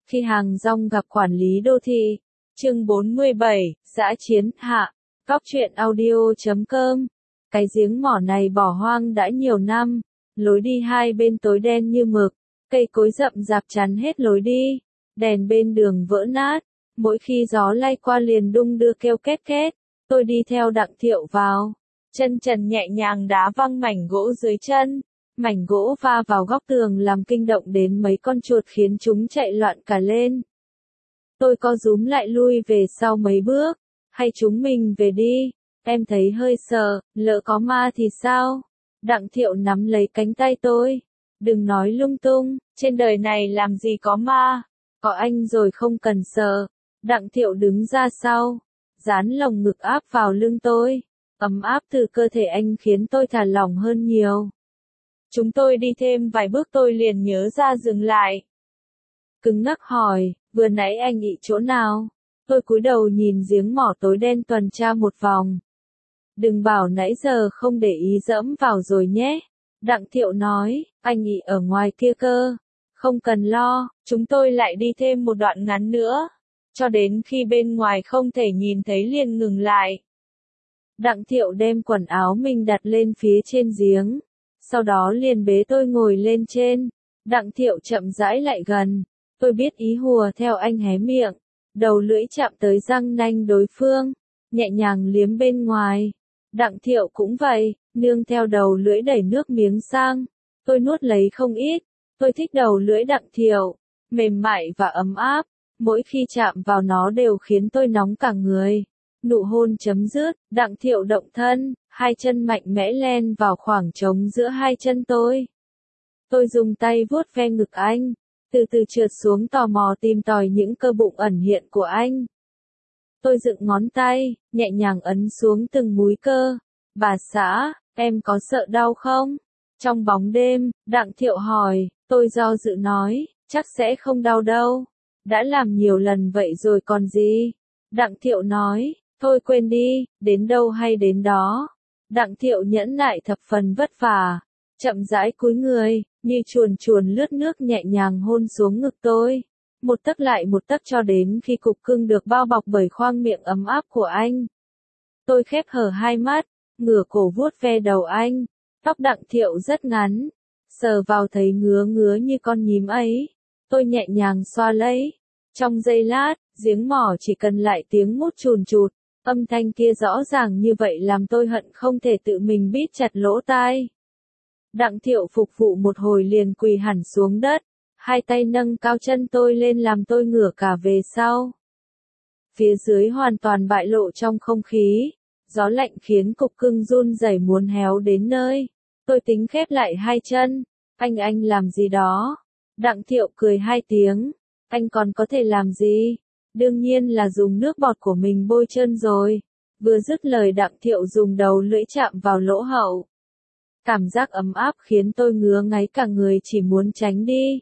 Khi hàng rong gặp quản lý đô thị. Chương 47, dã chiến hạ. Góc truyện audio.com. Cái giếng mỏ này bỏ hoang đã nhiều năm, lối đi hai bên tối đen như mực, cây cối rậm rạp chắn hết lối đi, đèn bên đường vỡ nát, mỗi khi gió lay qua liền đung đưa kêu két két. Tôi đi theo Đặng Thiệu vào, chân trần nhẹ nhàng đá văng mảnh gỗ dưới chân, mảnh gỗ va vào góc tường làm kinh động đến mấy con chuột khiến chúng chạy loạn cả lên. Tôi co rúm lại lui về sau mấy bước, hay chúng mình về đi, em thấy hơi sợ, lỡ có ma thì sao? Đặng Thiệu nắm lấy cánh tay tôi, đừng nói lung tung, trên đời này làm gì có ma, có anh rồi không cần sợ. Đặng Thiệu đứng ra sau, dán lồng ngực áp vào lưng tôi, ấm áp từ cơ thể anh khiến tôi thả lỏng hơn nhiều. Chúng tôi đi thêm vài bước tôi liền nhớ ra dừng lại. Cứng ngắc hỏi, vừa nãy anh ị chỗ nào? Tôi cúi đầu nhìn giếng mỏ tối đen tuần tra một vòng. Đừng bảo nãy giờ không để ý dẫm vào rồi nhé. Đặng Thiệu nói, anh ị ở ngoài kia cơ. Không cần lo, chúng tôi lại đi thêm một đoạn ngắn nữa. Cho đến khi bên ngoài không thể nhìn thấy liền ngừng lại. Đặng Thiệu đem quần áo mình đặt lên phía trên giếng. Sau đó liền bế tôi ngồi lên trên. Đặng Thiệu chậm rãi lại gần. Tôi biết ý hùa theo anh hé miệng. Đầu lưỡi chạm tới răng nanh đối phương. Nhẹ nhàng liếm bên ngoài. Đặng Thiệu cũng vậy, nương theo đầu lưỡi đẩy nước miếng sang. Tôi nuốt lấy không ít. Tôi thích đầu lưỡi Đặng Thiệu. Mềm mại và ấm áp. Mỗi khi chạm vào nó đều khiến tôi nóng cả người. Nụ hôn chấm dứt, Đặng Thiệu động thân, hai chân mạnh mẽ len vào khoảng trống giữa hai chân tôi. Tôi dùng tay vuốt ve ngực anh, từ từ trượt xuống tò mò tìm tòi những cơ bụng ẩn hiện của anh. Tôi dựng ngón tay, nhẹ nhàng ấn xuống từng múi cơ. Bà xã, em có sợ đau không? Trong bóng đêm, Đặng Thiệu hỏi, tôi do dự nói, chắc sẽ không đau đâu. Đã làm nhiều lần vậy rồi còn gì? Đặng Thiệu nói, thôi quên đi, đến đâu hay đến đó. Đặng Thiệu nhẫn nại thập phần vất vả, chậm rãi cúi người, như chuồn chuồn lướt nước nhẹ nhàng hôn xuống ngực tôi. Một tấc lại một tấc cho đến khi cục cưng được bao bọc bởi khoang miệng ấm áp của anh. Tôi khép hờ hai mắt, ngửa cổ vuốt ve đầu anh. Tóc Đặng Thiệu rất ngắn, sờ vào thấy ngứa ngứa như con nhím ấy. Tôi nhẹ nhàng xoa lấy. Trong giây lát, giếng mỏ chỉ cần lại tiếng mút chùn chụt, âm thanh kia rõ ràng như vậy làm tôi hận không thể tự mình bít chặt lỗ tai. Đặng Thiệu phục vụ một hồi liền quỳ hẳn xuống đất, hai tay nâng cao chân tôi lên làm tôi ngửa cả về sau. Phía dưới hoàn toàn bại lộ trong không khí, gió lạnh khiến cục cưng run rẩy muốn héo đến nơi. Tôi tính khép lại hai chân, anh làm gì đó? Đặng Thiệu cười hai tiếng. Anh còn có thể làm gì? Đương nhiên là dùng nước bọt của mình bôi chân rồi. Vừa dứt lời Đặng Thiệu dùng đầu lưỡi chạm vào lỗ hậu. Cảm giác ấm áp khiến tôi ngứa ngáy cả người chỉ muốn tránh đi.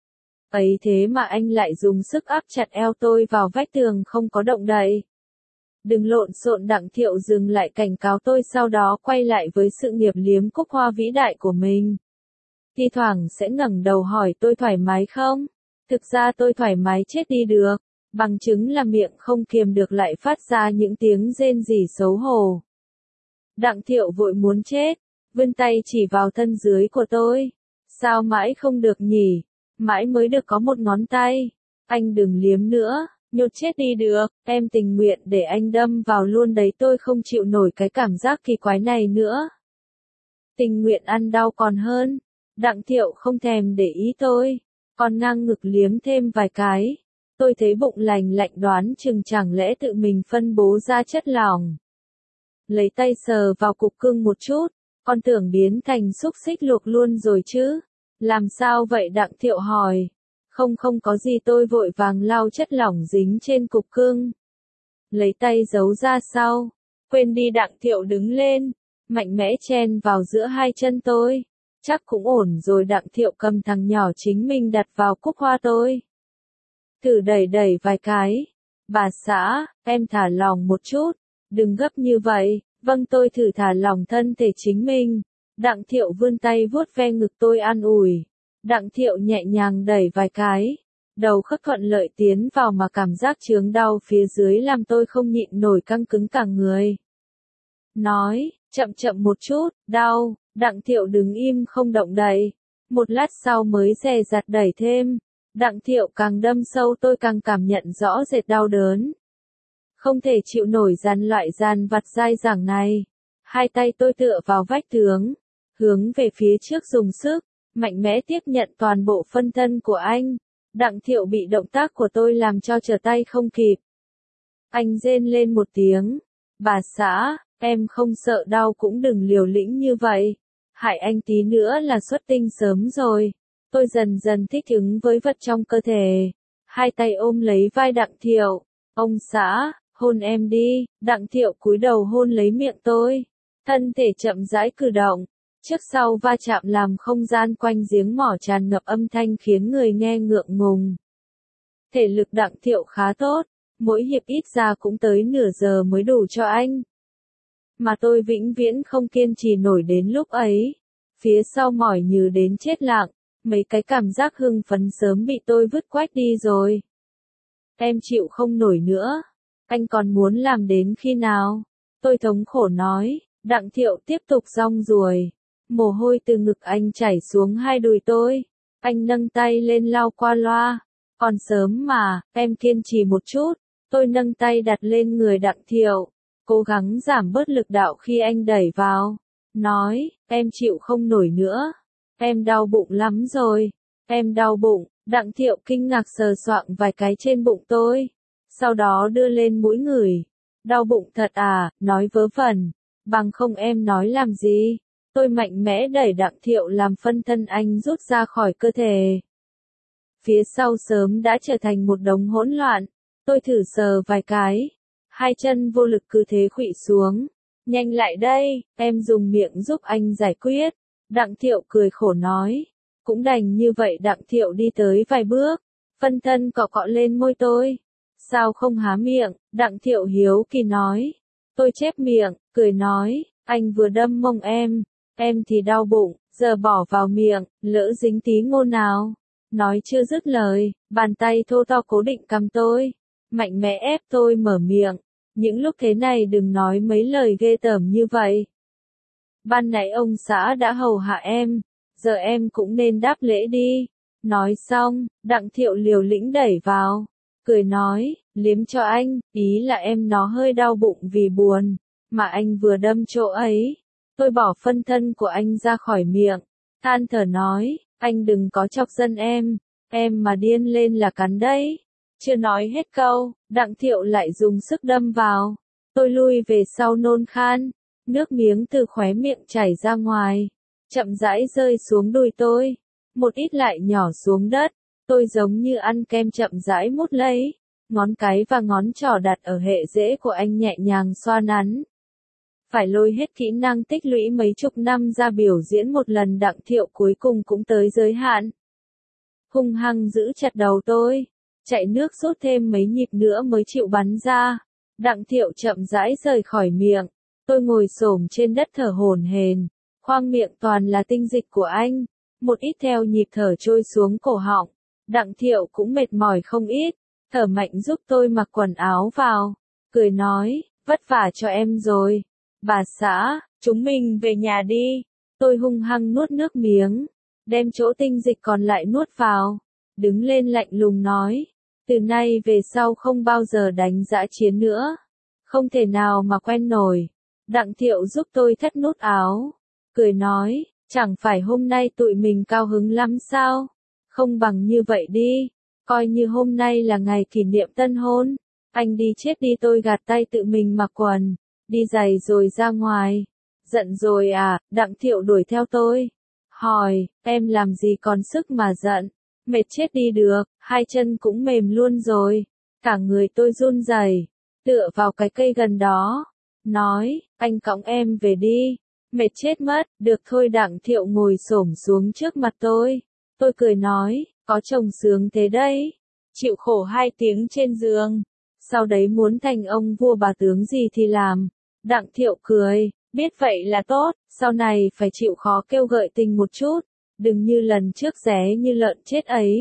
Ấy thế mà anh lại dùng sức áp chặt eo tôi vào vách tường không có động đậy. Đừng lộn xộn. Đặng Thiệu dừng lại cảnh cáo tôi sau đó quay lại với sự nghiệp liếm cúc hoa vĩ đại của mình. Thi thoảng sẽ ngẩng đầu hỏi tôi thoải mái không? Thực ra tôi thoải mái chết đi được, bằng chứng là miệng không kiềm được lại phát ra những tiếng rên rỉ xấu hổ. Đặng Thiệu vội muốn chết, vươn tay chỉ vào thân dưới của tôi. Sao mãi không được nhỉ? Mãi mới được có một ngón tay. Anh đừng liếm nữa, nhột chết đi được, em tình nguyện để anh đâm vào luôn đấy, tôi không chịu nổi cái cảm giác kỳ quái này nữa. Tình nguyện ăn đau còn hơn. Đặng Thiệu không thèm để ý tôi. Còn ngang ngực liếm thêm vài cái. Tôi thấy bụng lành lạnh đoán chừng chẳng lẽ tự mình phân bố ra chất lỏng. Lấy tay sờ vào cục cưng một chút, con tưởng biến thành xúc xích luộc luôn rồi chứ. Làm sao vậy? Đặng Thiệu hỏi. Không có gì, tôi vội vàng lau chất lỏng dính trên cục cưng. Lấy tay giấu ra sau. Quên đi. Đặng Thiệu đứng lên, mạnh mẽ chen vào giữa hai chân tôi. Chắc cũng ổn rồi. Đặng Thiệu cầm thằng nhỏ chính mình đặt vào cúc hoa tôi. Thử đẩy vài cái. Bà xã, em thả lỏng một chút. Đừng gấp như vậy. Vâng, tôi thử thả lỏng thân thể chính mình. Đặng Thiệu vươn tay vuốt ve ngực tôi an ủi. Đặng Thiệu nhẹ nhàng đẩy vài cái. đầu khớp thuận lợi tiến vào mà cảm giác chướng đau phía dưới làm tôi không nhịn nổi căng cứng cả người. Nói, chậm chậm một chút, đau, Đặng Thiệu đứng im không động đậy. Một lát sau mới dè dặt đẩy thêm. Đặng Thiệu càng đâm sâu tôi càng cảm nhận rõ rệt đau đớn. Không thể chịu nổi loại dàn vặt dai dẳng này. Hai tay tôi tựa vào vách tường, hướng về phía trước dùng sức, mạnh mẽ tiếp nhận toàn bộ phân thân của anh. Đặng Thiệu bị động tác của tôi làm cho trở tay không kịp. Anh rên lên một tiếng. Bà xã, em không sợ đau cũng đừng liều lĩnh như vậy. Hại anh tí nữa là xuất tinh sớm rồi. Tôi dần dần thích ứng với vật trong cơ thể. Hai tay ôm lấy vai Đặng Thiệu. Ông xã, hôn em đi. Đặng Thiệu cúi đầu hôn lấy miệng tôi. Thân thể chậm rãi cử động. Trước sau va chạm làm không gian quanh giếng mỏ tràn ngập âm thanh khiến người nghe ngượng ngùng. Thể lực Đặng Thiệu khá tốt. Mỗi hiệp ít ra cũng tới nửa giờ mới đủ cho anh. Mà tôi vĩnh viễn không kiên trì nổi đến lúc ấy. Phía sau mỏi như đến chết lặng. Mấy cái cảm giác hưng phấn sớm bị tôi vứt quách đi rồi. Em chịu không nổi nữa. Anh còn muốn làm đến khi nào? Tôi thống khổ nói. Đặng Thiệu tiếp tục rong ruổi. Mồ hôi từ ngực anh chảy xuống hai đùi tôi. Anh nâng tay lên lau qua loa. Còn sớm mà, em kiên trì một chút. Tôi nâng tay đặt lên người Đặng Thiệu. Cố gắng giảm bớt lực đạo khi anh đẩy vào. Nói, em chịu không nổi nữa. Em đau bụng lắm rồi. Em đau bụng. Đặng Thiệu kinh ngạc sờ soạng vài cái trên bụng tôi. Sau đó đưa lên mũi ngửi. Đau bụng thật à, nói vớ vẩn. Bằng không em nói làm gì. Tôi mạnh mẽ đẩy Đặng Thiệu làm phân thân anh rút ra khỏi cơ thể. Phía sau sớm đã trở thành một đống hỗn loạn. Tôi thử sờ vài cái. Hai chân vô lực cứ thế khuỵu xuống. Nhanh lại đây, em dùng miệng giúp anh giải quyết. Đặng Thiệu cười khổ nói. Cũng đành như vậy. Đặng Thiệu đi tới vài bước. Phân thân cọ cọ lên môi tôi. Sao không há miệng? Đặng Thiệu hiếu kỳ nói. Tôi chép miệng, cười nói. Anh vừa đâm mông em thì đau bụng, giờ bỏ vào miệng, lỡ dính tí ngô nào. Nói chưa dứt lời, bàn tay thô to cố định cằm tôi. Mạnh mẽ ép tôi mở miệng. Những lúc thế này đừng nói mấy lời ghê tởm như vậy. Ban nãy ông xã đã hầu hạ em, giờ em cũng nên đáp lễ đi. Nói xong, Đặng Thiệu liều lĩnh đẩy vào. Cười nói, liếm cho anh, ý là em nó hơi đau bụng vì buồn. Mà anh vừa đâm chỗ ấy. Tôi bỏ phân thân của anh ra khỏi miệng. Than thở nói, anh đừng có chọc giận em mà điên lên là cắn đấy. Chưa nói hết câu, Đặng Thiệu lại dùng sức đâm vào. Tôi lui về sau nôn khan. Nước miếng từ khóe miệng chảy ra ngoài. Chậm rãi rơi xuống đùi tôi. Một ít lại nhỏ xuống đất. Tôi giống như ăn kem chậm rãi mút lấy. Ngón cái và ngón trỏ đặt ở hệ rễ của anh nhẹ nhàng xoa nắn. Phải lôi hết kỹ năng tích lũy mấy chục năm ra biểu diễn một lần. Đặng Thiệu cuối cùng cũng tới giới hạn. Hung hăng giữ chặt đầu tôi. Chạy nước rút thêm mấy nhịp nữa mới chịu bắn ra. Đặng Thiệu chậm rãi rời khỏi miệng. Tôi ngồi xổm trên đất thở hổn hển. Khoang miệng toàn là tinh dịch của anh. Một ít theo nhịp thở trôi xuống cổ họng. Đặng Thiệu cũng mệt mỏi không ít. Thở mạnh giúp tôi mặc quần áo vào. Cười nói, vất vả cho em rồi. Bà xã, chúng mình về nhà đi. Tôi hung hăng nuốt nước miếng. Đem chỗ tinh dịch còn lại nuốt vào. Đứng lên lạnh lùng nói. Từ nay về sau không bao giờ đánh dã chiến nữa. Không thể nào mà quen nổi. Đặng Thiệu giúp tôi thắt nút áo. Cười nói, chẳng phải hôm nay tụi mình cao hứng lắm sao? Không bằng như vậy đi. Coi như hôm nay là ngày kỷ niệm tân hôn. Anh đi chết đi. Tôi gạt tay tự mình mặc quần. Đi giày rồi ra ngoài. Giận rồi à? Đặng Thiệu đuổi theo tôi. Hỏi, em làm gì còn sức mà giận? Mệt chết đi được, hai chân cũng mềm luôn rồi. Cả người tôi run rẩy, tựa vào cái cây gần đó. Nói, anh cõng em về đi. Mệt chết mất, được thôi. Đặng Thiệu ngồi xổm xuống trước mặt tôi. Tôi cười nói, có chồng sướng thế đấy. Chịu khổ 2 tiếng trên giường. Sau đấy muốn thành ông vua bà tướng gì thì làm. Đặng Thiệu cười, biết vậy là tốt, sau này phải chịu khó kêu gợi tình một chút. Đừng như lần trước ré như lợn chết ấy.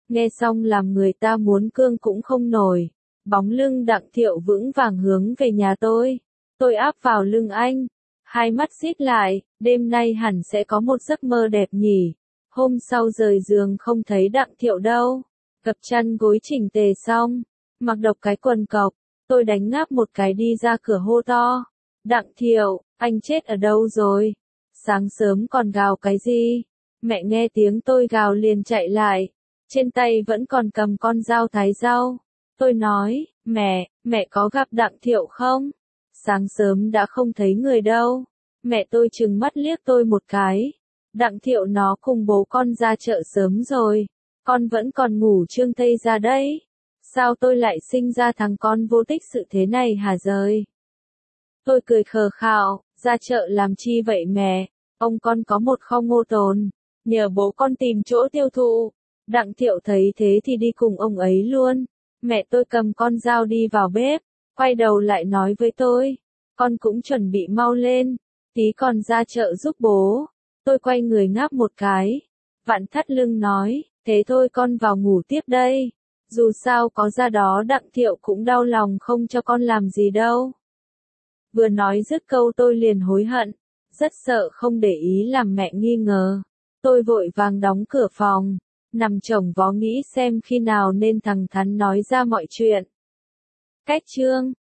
Nghe xong làm người ta muốn cương cũng không nổi. Bóng lưng Đặng Thiệu vững vàng hướng về nhà tôi. Tôi áp vào lưng anh. Hai mắt díp lại, đêm nay hẳn sẽ có một giấc mơ đẹp nhỉ. Hôm sau rời giường không thấy Đặng Thiệu đâu. Gập chăn gối chỉnh tề xong, mặc độc cái quần cộc, tôi đánh ngáp một cái đi ra cửa hô to. Đặng Thiệu, anh chết ở đâu rồi? Sáng sớm còn gào cái gì? Mẹ nghe tiếng tôi gào liền chạy lại. Trên tay vẫn còn cầm con dao thái rau. Tôi nói, mẹ có gặp Đặng Thiệu không? Sáng sớm đã không thấy người đâu. Mẹ tôi trừng mắt liếc tôi một cái. Đặng Thiệu nó cùng bố con ra chợ sớm rồi. Con vẫn còn ngủ trương tây ra đấy. Sao tôi lại sinh ra thằng con vô tích sự thế này hả rời? Tôi cười khờ khạo, ra chợ làm chi vậy mẹ? Ông con có một kho ngô tồn. Nhờ bố con tìm chỗ tiêu thụ. Đặng Thiệu thấy thế thì đi cùng ông ấy luôn. Mẹ tôi cầm con dao đi vào bếp, quay đầu lại nói với tôi. Con cũng chuẩn bị mau lên, tí còn ra chợ giúp bố. Tôi quay người ngáp một cái. Vạn thắt lưng nói, thế thôi con vào ngủ tiếp đây. Dù sao có ra đó Đặng Thiệu cũng đau lòng không cho con làm gì đâu. Vừa nói dứt câu tôi liền hối hận, rất sợ không để ý làm mẹ nghi ngờ. Tôi vội vàng đóng cửa phòng, nằm chồng vó nghĩ xem khi nào nên thẳng thắn nói ra mọi chuyện. Cách chương